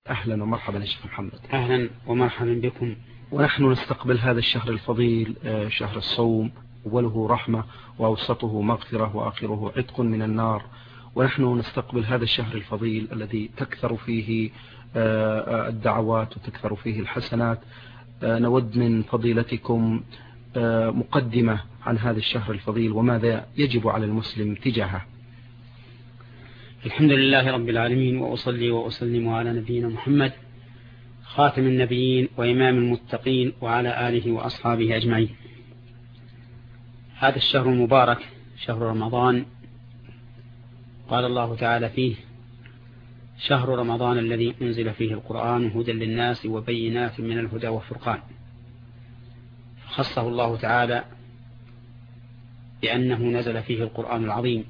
أهلا ومرحبا يا شيخ محمد. أهلا ومرحبا بكم. ونحن نستقبل هذا الشهر الفضيل، شهر الصوم، أوله رحمة وأوسطه مغفرة وآخره عتق من النار. ونحن نستقبل هذا الشهر الفضيل الذي تكثر فيه الدعوات وتكثر فيه الحسنات. نود من فضيلتكم مقدمة عن هذا الشهر الفضيل وماذا يجب على المسلم تجاهه. الحمد لله رب العالمين، وأصلي وأسلم على نبينا محمد خاتم النبيين وإمام المتقين وعلى آله وأصحابه أجمعين. هذا الشهر المبارك شهر رمضان، قال الله تعالى فيه: شهر رمضان الذي أنزل فيه القرآن هدى للناس وبينات من الهدى والفرقان. خصه الله تعالى بأنه نزل فيه القرآن العظيم،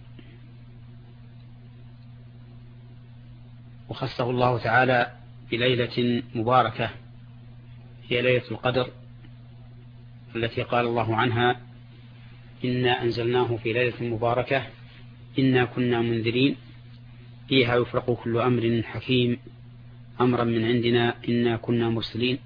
وخصه الله تعالى بليلة مباركة هي ليلة القدر، التي قال الله عنها: إنا أنزلناه في ليلة مباركة إنا كنا منذرين فيها يفرق كل أمر حكيم أمرا من عندنا إنا كنا مرسلين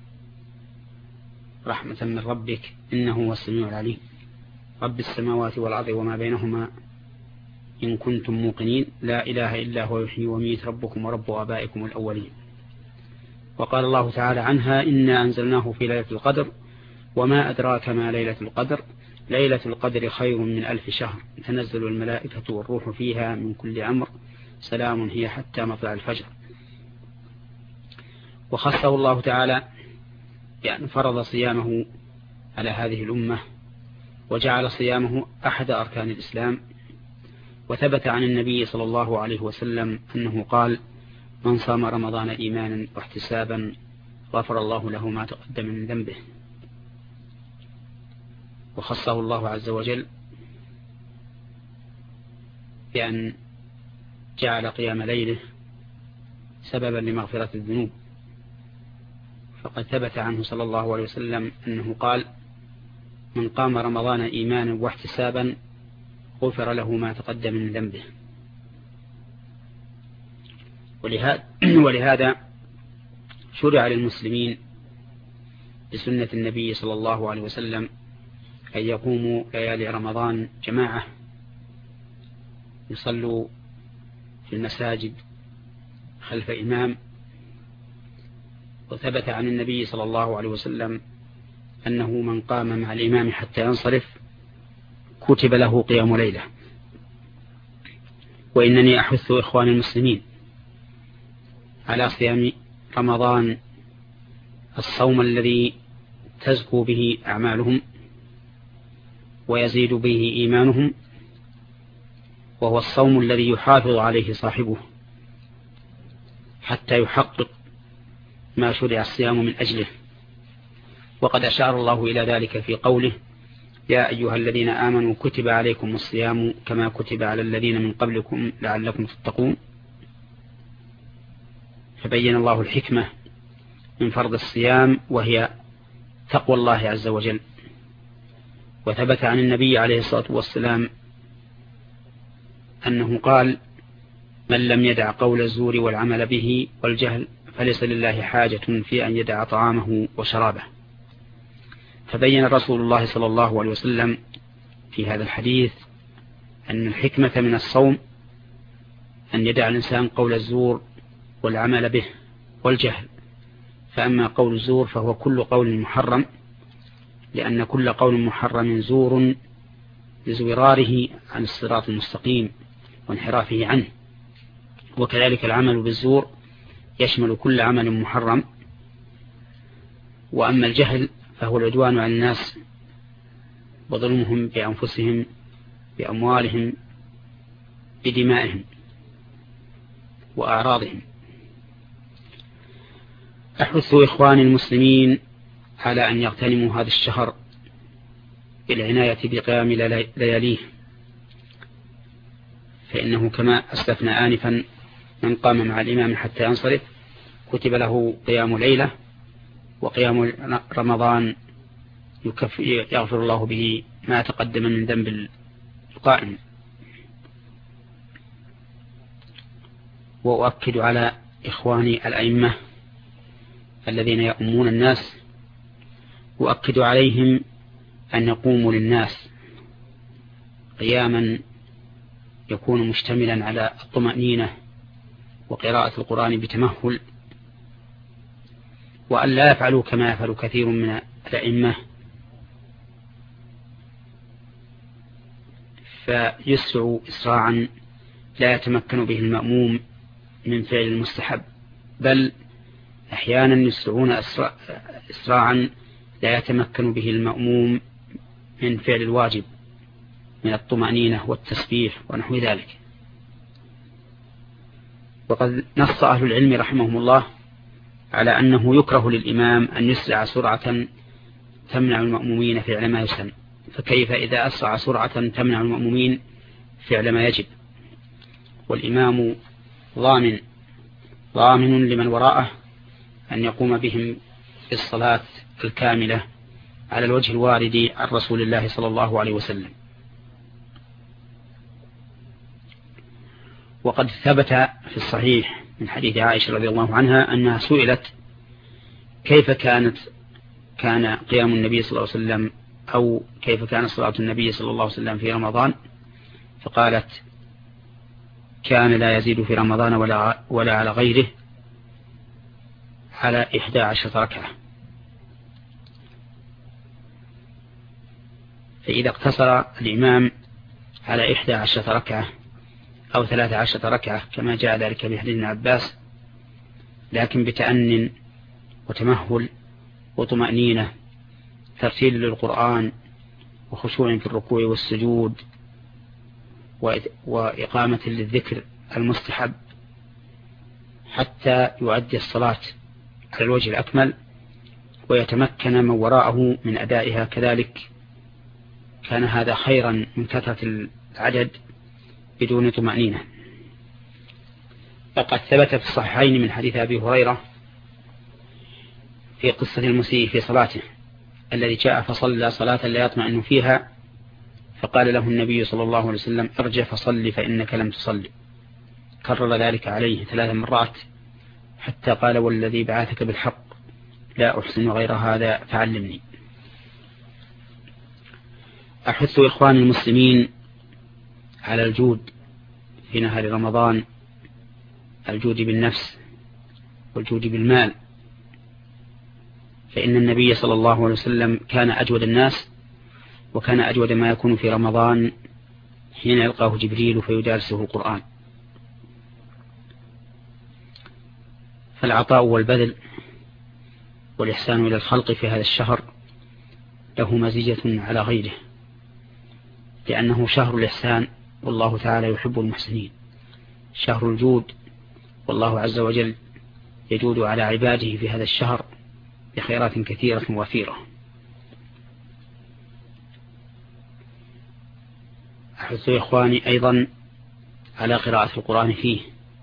رحمة من ربك إنه هو السميع العليم رب السماوات والأرض وما بينهما إن كنتم موقنين لا إله إلا هو يحيي ويميت ربكم ورب آبائكم الأولين. وقال الله تعالى عنها: إنا أنزلناه في ليلة القدر وما أدراك ما ليلة القدر ليلة القدر خير من 1000 شهر تنزل الملائكة والروح فيها من كل أمر سلام هي حتى مطلع الفجر. وخصه الله تعالى بأن فرض صيامه على هذه الأمة وجعل صيامه أحد أركان الإسلام. وثبت عن النبي صلى الله عليه وسلم أنه قال: من صام رمضان إيمانا واحتسابا غفر الله له ما تقدم من ذنبه. وخصه الله عز وجل بأن جعل قيام ليله سببا لمغفرة الذنوب، فقد ثبت عنه صلى الله عليه وسلم أنه قال: من قام رمضان إيمانا واحتسابا غفر له ما تقدم من ذنبه. ولهذا شرع للمسلمين بسنة النبي صلى الله عليه وسلم أن يقوموا ليالي رمضان جماعة، يصلوا في المساجد خلف إمام. وثبت عن النبي صلى الله عليه وسلم أنه من قام مع الإمام حتى ينصرف كتب له قيام ليلة. وإنني أحث إخواني المسلمين على صيام رمضان، الصوم الذي تزكو به أعمالهم ويزيد به إيمانهم، وهو الصوم الذي يحافظ عليه صاحبه حتى يحقق ما شرع الصيام من أجله. وقد أشار الله إلى ذلك في قوله: يا أيها الذين آمنوا كتب عليكم الصيام كما كتب على الذين من قبلكم لعلكم تتقون. فبين الله الحكمة من فرض الصيام وهي تقوى الله عز وجل. وثبت عن النبي عليه الصلاة والسلام أنه قال: من لم يدع قول الزور والعمل به والجهل فليس لله حاجة في أن يدع طعامه وشرابه. فبين رسول الله صلى الله عليه وسلم في هذا الحديث أن الحكمة من الصوم أن يدع الإنسان قول الزور والعمل به والجهل. فأما قول الزور فهو كل قول محرم، لأن كل قول محرم زور لزوراره عن الصراط المستقيم وانحرافه عنه. وكذلك العمل بالزور يشمل كل عمل محرم. وأما الجهل فهو العدوان على الناس وظلمهم بأنفسهم بأموالهم بدمائهم وأعراضهم. أحث إخواني المسلمين على أن يغتنموا هذا الشهر بالعناية بقيام لياليه، فإنه كما أسلفنا آنفا من قام مع الإمام حتى ينصرف كتب له قيام ليلة، وقيام رمضان يغفر الله به ما تقدم من ذنب القائم. وأؤكد على إخواني الأئمة الذين يؤمون الناس وأكد عليهم أن يقوموا للناس قياما يكون مشتملا على الطمأنينة وقراءة القرآن بتمهل، وأن لا يفعلوا كما يفعل كثير من الأئمة فيسرعوا إسراعا لا يتمكن به المأموم من فعل المستحب، بل أحيانا يسرعون إسراعا لا يتمكن به المأموم من فعل الواجب من الطمأنينة والتسبيح ونحو ذلك. وقد نص أهل العلم رحمهم الله على أنه يكره للإمام أن يسرع سرعة تمنع المأمومين فعل ما يسن، فكيف إذا أسرع سرعة تمنع المأمومين فعل ما يجب؟ والإمام ضامن لمن وراءه أن يقوم بهم بالصلاة الكاملة على الوجه الوارد عن رسول الله صلى الله عليه وسلم. وقد ثبت في الصحيح من حديث عائشة رضي الله عنها أنها سئلت كيف كان قيام النبي صلى الله عليه وسلم أو كيف كان صلاة النبي صلى الله عليه وسلم في رمضان، فقالت كان لا يزيد في رمضان ولا على غيره على 11 ركعة. فإذا اقتصر الإمام على 11 ركعة أو 13 ركعة كما جاء ذلك في حديث ابن عباس، لكن بتأن وتمهل وطمأنينة، ترتيل للقرآن وخشوع في الركوع والسجود وإقامة للذكر المستحب حتى يؤدي الصلاة على الوجه الأكمل ويتمكن من وراءه من أدائها كذلك، كان هذا خيرا من كثرة العدد بدون طمأنينة. فقد ثبت في الصحيحين من حديث أبي هريرة في قصة المسيء في صلاته الذي جاء فصلى صلاة لا يطمئن فيها، فقال له النبي صلى الله عليه وسلم ارجع فصلي فإنك لم تصلي. كرر ذلك عليه 3 مرات حتى قال والذي بعثك بالحق لا أحسن غير هذا فعلمني. أحث إخواني المسلمين على الجود في نهار رمضان، الجود بالنفس والجود بالمال، فإن النبي صلى الله عليه وسلم كان أجود الناس، وكان أجود ما يكون في رمضان حين يلقاه جبريل فيدارسه القرآن. فالعطاء والبذل والإحسان إلى الخلق في هذا الشهر له مزية على غيره، لأنه شهر الإحسان والله تعالى يحب المحسنين، شهر الجود والله عز وجل يجود على عباده في هذا الشهر بخيرات كثيرة وفيرة. أحث إخواني أيضا على قراءة القرآن فيه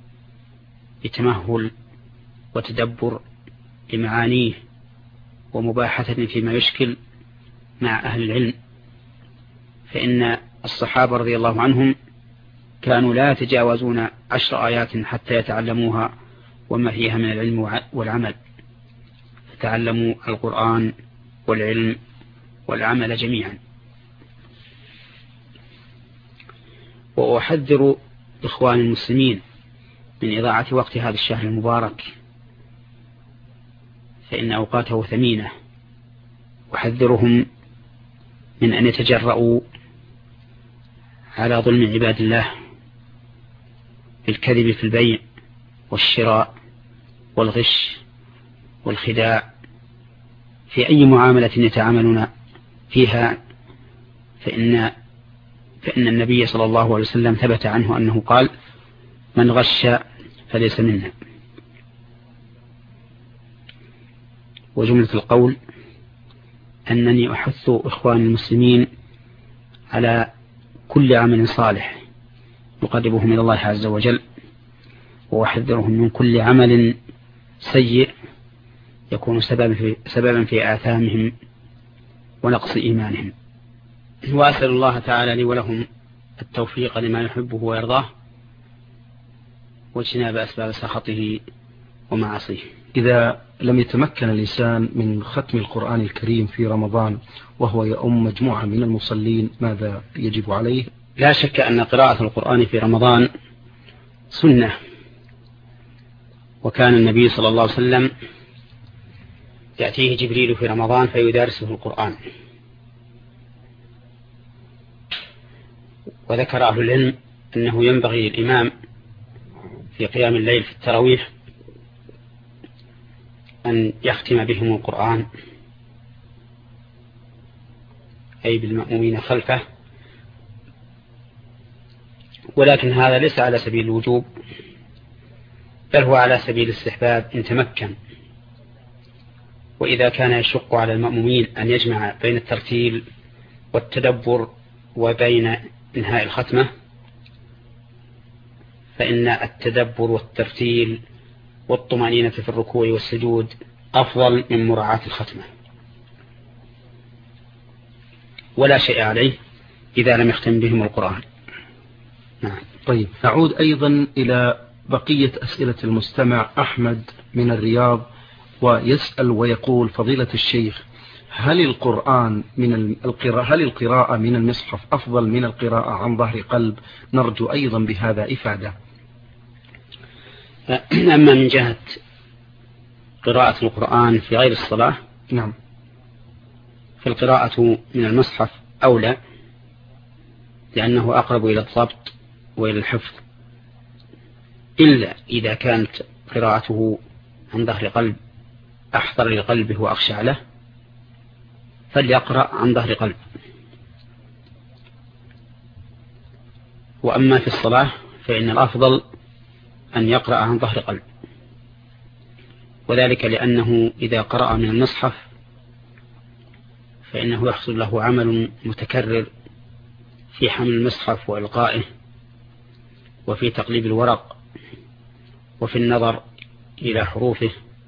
بتمهل وتدبر لمعانيه ومباحثة فيما يشكل مع أهل العلم، فإن الصحابة رضي الله عنهم كانوا لا يتجاوزون 10 آيات حتى يتعلموها وما فيها من العلم والعمل، فتعلموا القرآن والعلم والعمل جميعا. وأحذر إخوان المسلمين من إضاعة وقت هذا الشهر المبارك، فإن أوقاته ثمينة، أحذرهم من أن يتجرؤوا على ظلم عباد الله بالكذب في البيع والشراء والغش والخداع في أي معاملة يتعاملون فيها، فإن النبي صلى الله عليه وسلم ثبت عنه أنه قال من غش فليس منا. وجملة القول أنني أحث إخوان المسلمين على كل عمل صالح يقربهم إلى الله عز وجل، وأحذرهم من كل عمل سيء يكون سببا في آثامهم ونقص إيمانهم. وأسأل الله تعالى لي ولهم التوفيق لما يحبه ويرضاه واجتناب أسباب سخطه ومعاصيه. إذا لم يتمكن الإنسان من ختم القرآن الكريم في رمضان وهو يؤم مجموعة من المصلين ماذا يجب عليه؟ لا شك أن قراءة القرآن في رمضان سنة، وكان النبي صلى الله عليه وسلم يأتيه جبريل في رمضان فيدارسه القرآن. وذكر أهل العلم أنه ينبغي للإمام في قيام الليل في التراويح أن يختم بهم القرآن، أي بالمأمومين خلفه، ولكن هذا ليس على سبيل الوجوب، بل هو على سبيل الاستحباب إن تمكن. وإذا كان يشق على المأمومين أن يجمع بين الترتيل والتدبر وبين إنهاء الختمة، فإن التدبر والترتيل والطمأنينة في الركوع والسجود أفضل من مراعاة الختمة، ولا شيء عليه إذا لم يختم بهم القرآن. نعم. طيب، نعود أيضا إلى بقية أسئلة المستمع أحمد من الرياض، ويسأل ويقول: فضيلة الشيخ، هل القراءة من المصحف أفضل من القراءة عن ظهر قلب؟ نرجو أيضا بهذا إفادة. أما من جهة قراءة القرآن في غير الصلاة، نعم، فالقراءة من المصحف أولى، لأنه أقرب إلى الضبط وإلى الحفظ، إلا إذا كانت قراءته عن ظهر قلب أحضر لقلبه وأخشع له، فليقرأ عن ظهر قلب. وأما في الصلاة فإن الأفضل أن يقرأ عن ظهر قلب، وذلك لأنه إذا قرأ من المصحف فإنه يحصل له عمل متكرر في حمل المصحف وإلقائه، وفي تقليب الورق، وفي النظر إلى حروفه،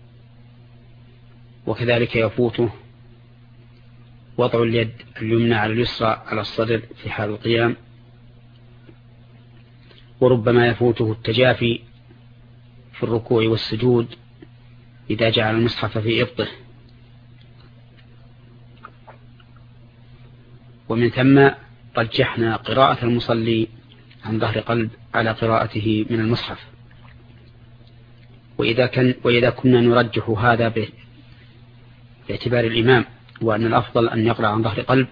وكذلك يفوته وضع اليد اليمنى على اليسرى على الصدر في حال القيام، وربما يفوته التجافي في الركوع والسجود إذا جعل المصحف في إبطه. ومن ثم رجحنا قراءة المصلي عن ظهر قلب على قراءته من المصحف. وإذا كنا نرجح هذا باعتبار الإمام، وأن الأفضل أن يقرأ عن ظهر قلب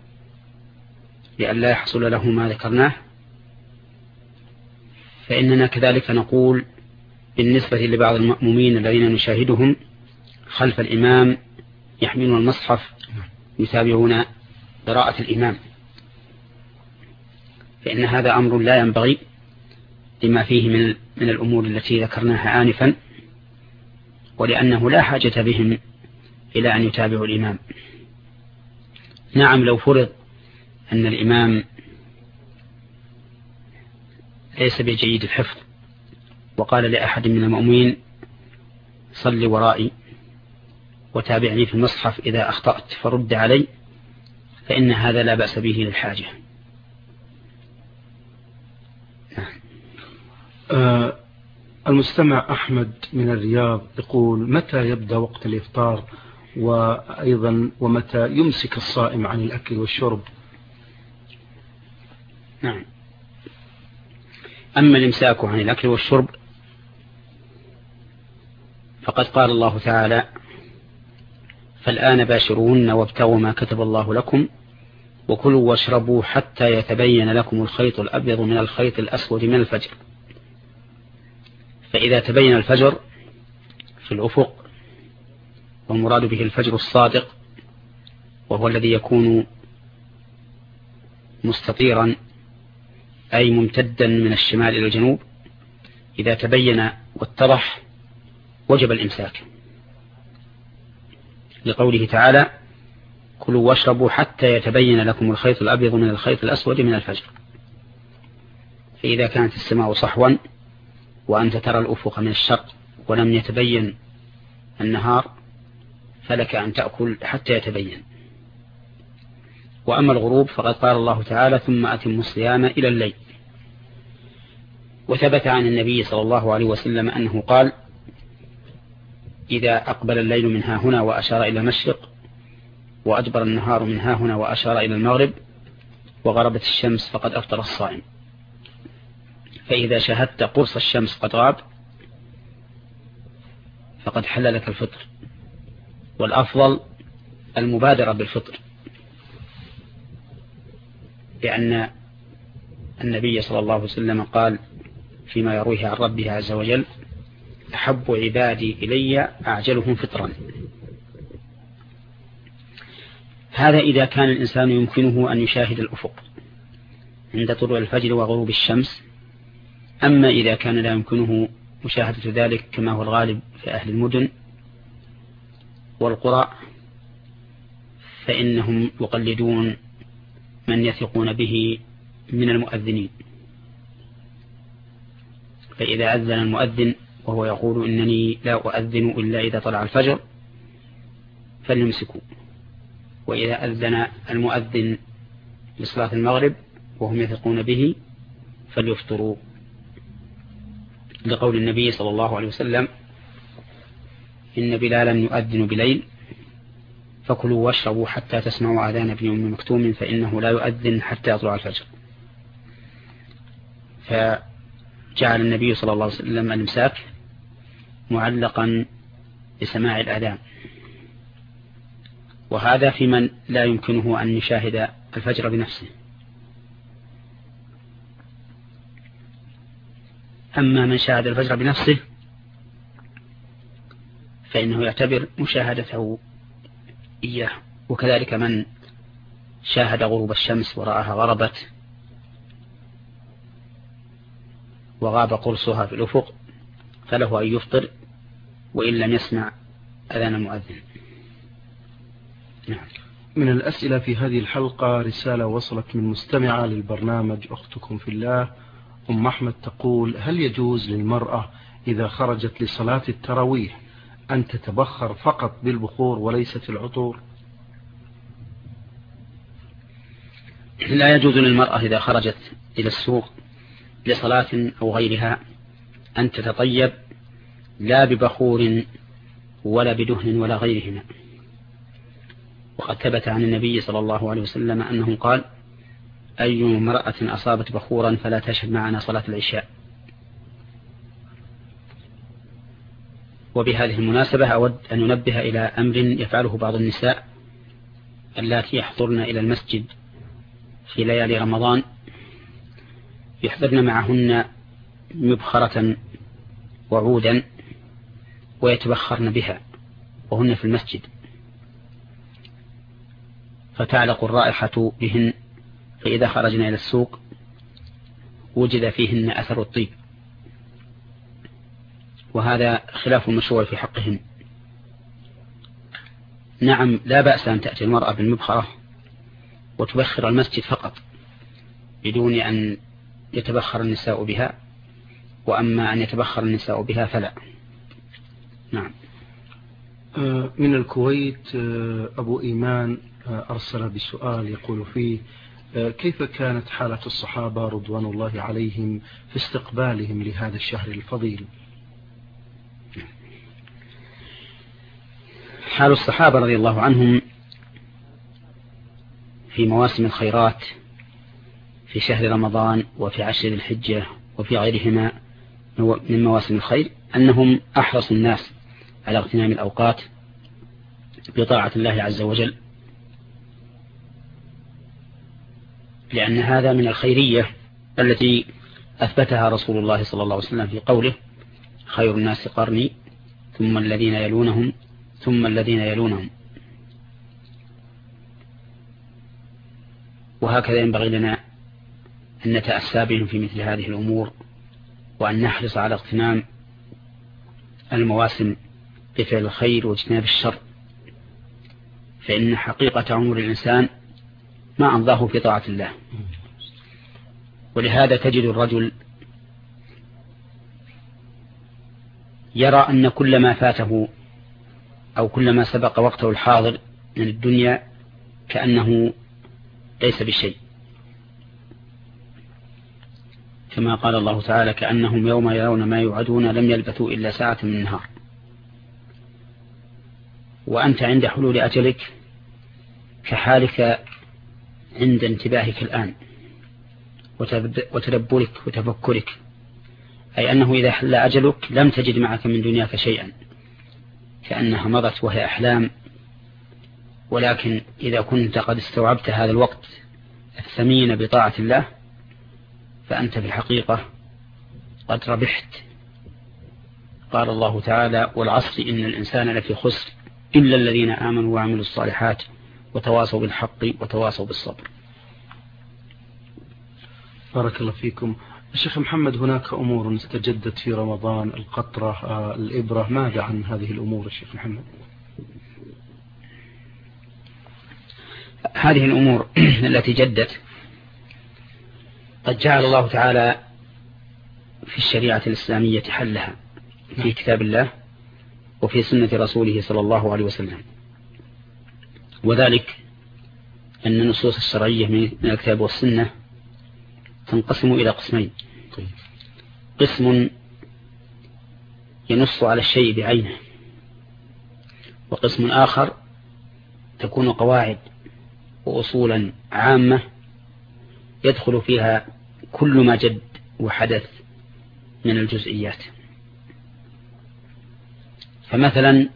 لئلا يحصل له ما ذكرناه، فإننا كذلك نقول بالنسبة لبعض المأمومين الذين نشاهدهم خلف الإمام يحملون المصحف يتابعون قراءة الإمام، فإن هذا أمر لا ينبغي لما فيه من الأمور التي ذكرناها آنفا، ولأنه لا حاجة بهم إلى أن يتابعوا الإمام. نعم، لو فرض أن الإمام ليس بجيد الحفظ وقال لأحد من المؤمنين: صل ورائي وتابعني في المصحف، إذا أخطأت فرد علي، فإن هذا لا بأس به للحاجة. المستمع أحمد من الرياض يقول: متى يبدأ وقت الإفطار؟ وأيضا ومتى يمسك الصائم عن الأكل والشرب؟ نعم. أما الإمساك عن الأكل والشرب فقد قال الله تعالى: فالآن باشروهن وابتغوا ما كتب الله لكم وكلوا واشربوا حتى يتبين لكم الخيط الأبيض من الخيط الأسود من الفجر. فإذا تبين الفجر في الأفق، والمراد به الفجر الصادق، وهو الذي يكون مستطيرا أي ممتدا من الشمال إلى الجنوب، إذا تبين واتضح وجب الإمساك، لقوله تعالى: كلوا واشربوا حتى يتبين لكم الخيط الأبيض من الخيط الأسود من الفجر. فإذا كانت السماء صحوا وأنت ترى الأفق من الشرق ولم يتبين النهار، فلك أن تأكل حتى يتبين. وأما الغروب فقد قال الله تعالى: ثم أتموا الصيام إلى الليل. وثبت عن النبي صلى الله عليه وسلم أنه قال: إذا أقبل الليل من ها هنا وأشار إلى المشرق، وأدبر النهار من ها هنا وأشار إلى المغرب، وغربت الشمس، فقد أفطر الصائم. فإذا شاهدت قرص الشمس قد غاب فقد حل لك الفطر، والأفضل المبادرة بالفطر، لأن النبي صلى الله عليه وسلم قال فيما يرويه عن ربه عز وجل: أحب عبادي إلي أعجلهم فطرا. هذا إذا كان الإنسان يمكنه أن يشاهد الأفق عند طلوع الفجر وغروب الشمس. أما إذا كان لا يمكنه مشاهدة ذلك كما هو الغالب في أهل المدن والقرى، فإنهم يقلدون من يثقون به من المؤذنين. فإذا أذن المؤذن وهو يقول: إنني لا أؤذن إلا إذا طلع الفجر، فليمسكوا. وإذا أذن المؤذن لصلاة المغرب وهم يثقون به فليفطروا، لقول النبي صلى الله عليه وسلم: إن بلالا يؤذن بليل فكلوا واشربوا حتى تسمعوا آذان ابن أم مكتوم فإنه لا يؤذن حتى يطلع الفجر. فجعل النبي صلى الله عليه وسلم الإمساك معلقا بسماع الآذان، وهذا في من لا يمكنه أن يشاهد الفجر بنفسه. أما من شاهد الفجر بنفسه فإنه يعتبر مشاهدته إياه، وكذلك من شاهد غروب الشمس ورآها غربت وغاب قرصها في الأفق فله أن يفطر وإن لم يسمع أذان المؤذن. نعم. من الأسئلة في هذه الحلقة رسالة وصلت من مستمعة للبرنامج أختكم في الله أم أحمد، تقول: هل يجوز للمرأة إذا خرجت لصلاة التراويح أن تتبخر فقط بالبخور وليست العطور؟ لا يجوز للمرأة إذا خرجت إلى السوق لصلاة أو غيرها أن تتطيب لا ببخور ولا بدهن ولا غيرهما. وقد ثبت عن النبي صلى الله عليه وسلم أنه قال: أي امرأة أصابت بخورا فلا تشهد معنا صلاة العشاء. وبهذه المناسبة أود أن ننبه إلى أمر يفعله بعض النساء اللاتي يحضرن إلى المسجد في ليالي رمضان، يحضرن معهن مبخرة وعودا ويتبخرن بها وهن في المسجد، فتعلق الرائحة بهن، فإذا خرجنا إلى السوق وجد فيهن أثر الطيب، وهذا خلاف المشروع في حقهن. نعم، لا بأس أن تأتي المرأة بالمبخرة وتبخر المسجد فقط بدون أن يتبخر النساء بها، وأما أن يتبخر النساء بها فلا. نعم. من الكويت أبو إيمان أرسل بسؤال يقول فيه: كيف كانت حالة الصحابة رضوان الله عليهم في استقبالهم لهذا الشهر الفضيل؟ حال الصحابة رضي الله عنهم في مواسم الخيرات في شهر رمضان وفي عشر الحجة وفي غيرهما من مواسم الخير أنهم أحرص الناس على اغتنام الأوقات بطاعة الله عز وجل، لأن هذا من الخيرية التي أثبتها رسول الله صلى الله عليه وسلم في قوله: خير الناس قرني ثم الذين يلونهم ثم الذين يلونهم. وهكذا ينبغي لنا أن نتأسى بهم في مثل هذه الأمور، وأن نحرص على اغتنام المواسم بفعل الخير واجتناب الشر، فإن حقيقة عمر الإنسان ما أمضاه في طاعة الله. ولهذا تجد الرجل يرى أن كل ما فاته أو كل ما سبق وقته الحاضر من الدنيا كأنه ليس بشيء، كما قال الله تعالى: كأنهم يوم يرون ما يوعدون لم يلبثوا إلا ساعة من النهار. وأنت عند حلول أجلك كحالك عند انتباهك الآن وتدبرك وتفكرك، أي أنه إذا حل أجلك لم تجد معك من دنياك شيئا، كأنها مضت وهي أحلام. ولكن إذا كنت قد استوعبت هذا الوقت الثمين بطاعة الله فأنت في الحقيقة قد ربحت. قال الله تعالى: والعصر إن الإنسان لفي خسر إلا الذين آمنوا وعملوا الصالحات وتواصوا بالحق وتواصوا بالصبر. بارك الله فيكم. الشيخ محمد، هناك أمور استجدت في رمضان، القطرة، الإبرة، ماذا عن هذه الأمور الشيخ محمد؟ هذه الأمور التي جدت قد جعل الله تعالى في الشريعة الإسلامية حلها في كتاب الله وفي سنة رسوله صلى الله عليه وسلم، وذلك أن النصوص الشرعية من الكتاب والسنة تنقسم إلى قسمين: قسم ينص على الشيء بعينه، وقسم آخر تكون قواعد وأصولا عامة يدخل فيها كل ما جد وحدث من الجزئيات. فمثلا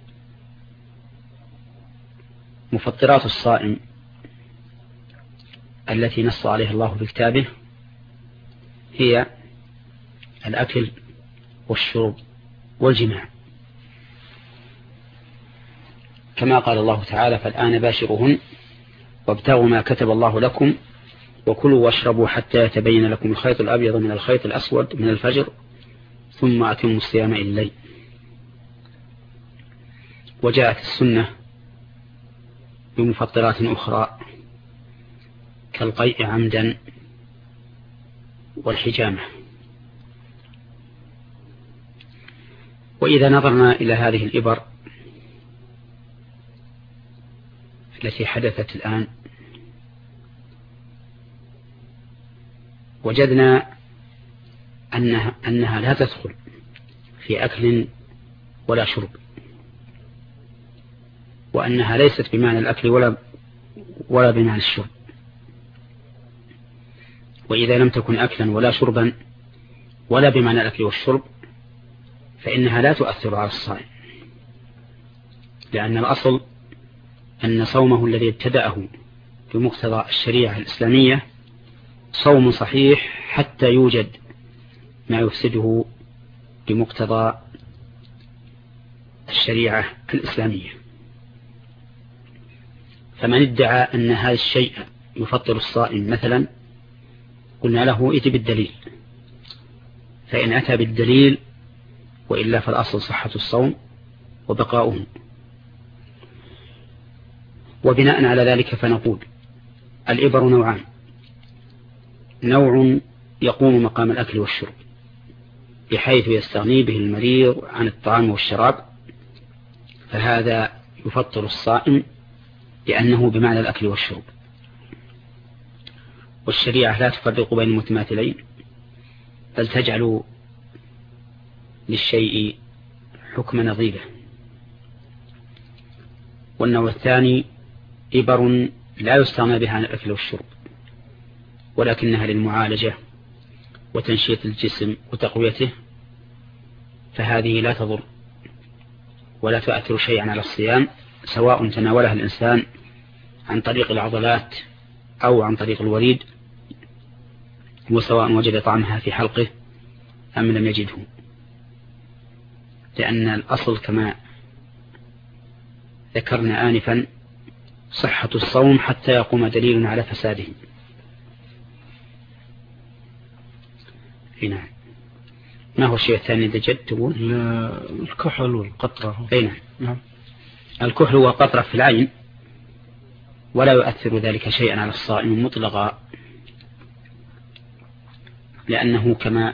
مفطرات الصائم التي نص عليها الله في كتابه هي الأكل والشرب والجماع، كما قال الله تعالى: فالآن باشرهن وابتغوا ما كتب الله لكم وكلوا واشربوا حتى يتبين لكم الخيط الأبيض من الخيط الأسود من الفجر ثم أتموا الصيام إلى الليل. وجاءت السنة بمفطرات أخرى كالقيء عمدا والحجامة. وإذا نظرنا إلى هذه الإبر التي حدثت الآن وجدنا أنها لا تدخل في أكل ولا شرب، وأنها ليست بمعنى الأكل ولا بمعنى الشرب. وإذا لم تكن أكلا ولا شربا ولا بمعنى الأكل والشرب فإنها لا تؤثر على الصائم، لأن الأصل أن صومه الذي ابتدأه بمقتضى الشريعة الإسلامية صوم صحيح حتى يوجد ما يفسده بمقتضى الشريعة الإسلامية. فمن ادعى أن هذا الشيء يفطر الصائم مثلا قلنا له ائت بالدليل، فإن أتى بالدليل وإلا فالأصل صحة الصوم وبقاؤه. وبناء على ذلك فنقول الإبر نوعان: نوع يقوم مقام الأكل والشرب بحيث يستغني به المريض عن الطعام والشراب، فهذا يفطر الصائم لأنه بمعنى الأكل والشرب. والشريعة لا تفرق بين المتماثلين بل تجعل للشيء حكم نظيره. والنوع الثاني إبر لا يستغنى بها عن الأكل والشرب ولكنها للمعالجة وتنشيط الجسم وتقويته، فهذه لا تضر ولا تؤثر شيئا على الصيام سواء تناولها الإنسان عن طريق العضلات أو عن طريق الوريد، وسواء وجد طعمها في حلقه أم لم يجده، لأن الأصل كما ذكرنا آنفا صحة الصوم حتى يقوم دليل على فساده. نعم. ما هو الشيء الثاني إذا جد تقول؟ الكحل والقطرة. نعم. الكحل والقطرة في العين ولا يؤثر ذلك شيئا على الصائم مطلقا، لأنه كما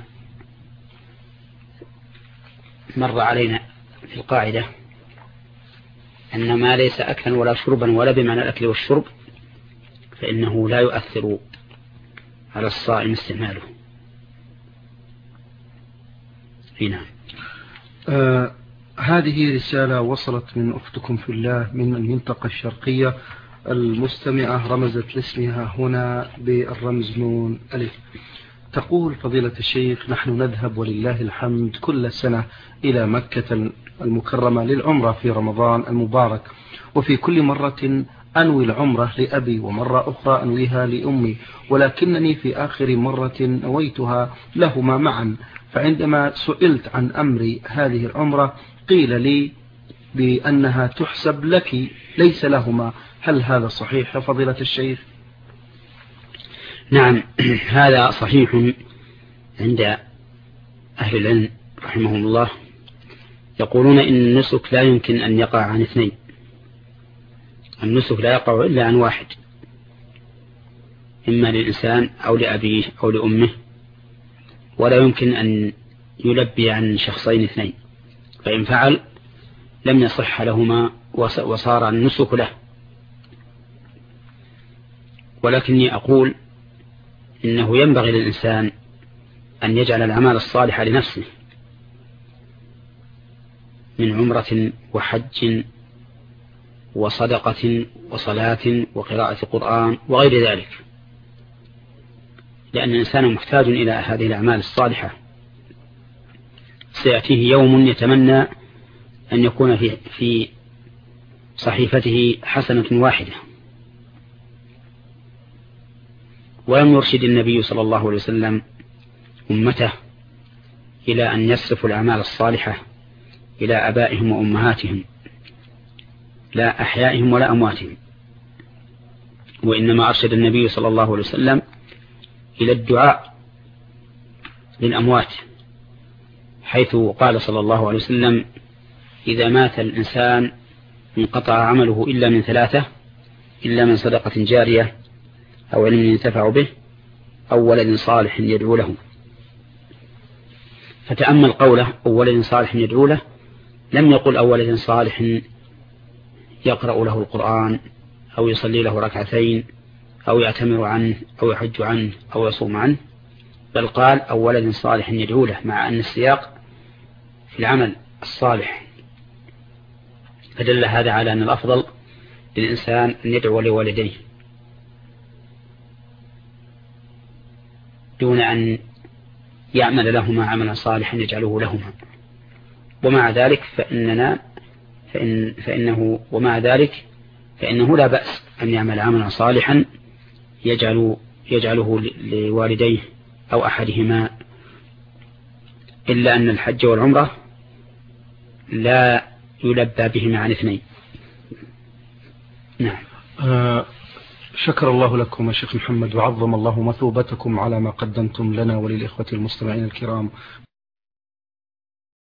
مر علينا في القاعدة أن ما ليس أكلا ولا شربا ولا بمعنى الأكل والشرب فإنه لا يؤثر على الصائم استعماله. نعم. هذه رسالة وصلت من أختكم في الله من المنطقة الشرقية. المستمعة رمزت لاسمها هنا بالرمز نون ألف. تقول: فضيلة الشيخ، نحن نذهب ولله الحمد كل سنة إلى مكة المكرمة للعمرة في رمضان المبارك، وفي كل مرة أنوي العمرة لأبي ومرة أخرى أنويها لأمي، ولكنني في آخر مرة نويتها لهما معا. فعندما سئلت عن أمر هذه العمرة قيل لي بأنها تحسب لك ليس لهما. هل هذا صحيح يا فضيلة الشيخ؟ نعم، هذا صحيح عند أهل العلم رحمهم الله. يقولون إن النسك لا يمكن أن يقع عن اثنين، النسك لا يقع إلا عن واحد، إما للإنسان أو لأبيه أو لأمه، ولا يمكن أن يلبي عن شخصين اثنين، فإن فعل لم يصح لهما وصار النسك له. ولكني أقول إنه ينبغي للإنسان أن يجعل الأعمال الصالحة لنفسه من عمرة وحج وصدقة وصلاة وقراءة قرآن وغير ذلك، لأن الإنسان محتاج إلى هذه الأعمال الصالحة. سيأتيه يوم يتمنى أن يكون في صحيفته حسنة واحدة، ولم يرشد النبي صلى الله عليه وسلم أمته إلى أن يصرفوا الأعمال الصالحة إلى آبائهم وأمهاتهم، لا أحيائهم ولا أمواتهم، وإنما أرشد النبي صلى الله عليه وسلم إلى الدعاء للأموات، حيث قال صلى الله عليه وسلم: إذا مات الإنسان انقطع عمله إلا من ثلاثة، إلا من صدقة جارية أو علم ينتفع به أو ولد صالح يدعو له. فتأمل قوله أو ولد صالح يدعو له، لم يقل أو ولد صالح يقرأ له القرآن أو يصلي له ركعتين أو يعتمر عنه أو يحج عنه أو يصوم عنه، بل قال أو ولد صالح يدعو له، مع أن السياق في العمل الصالح، فدل هذا على أن الأفضل للإنسان أن يدعو لوالديه دون أن يعمل لهما عملا صالحا يجعله لهما. ومع ذلك فإنه لا بأس أن يعمل عملا صالحا يجعله لوالديه أو أحدهما، إلا أن الحج والعمرة لا يلبى بهما عن اثنين. نعم. شكر الله لكم يا شيخ محمد، وعظم الله مثوبتكم على ما قدمتم لنا وللإخوة المستمعين الكرام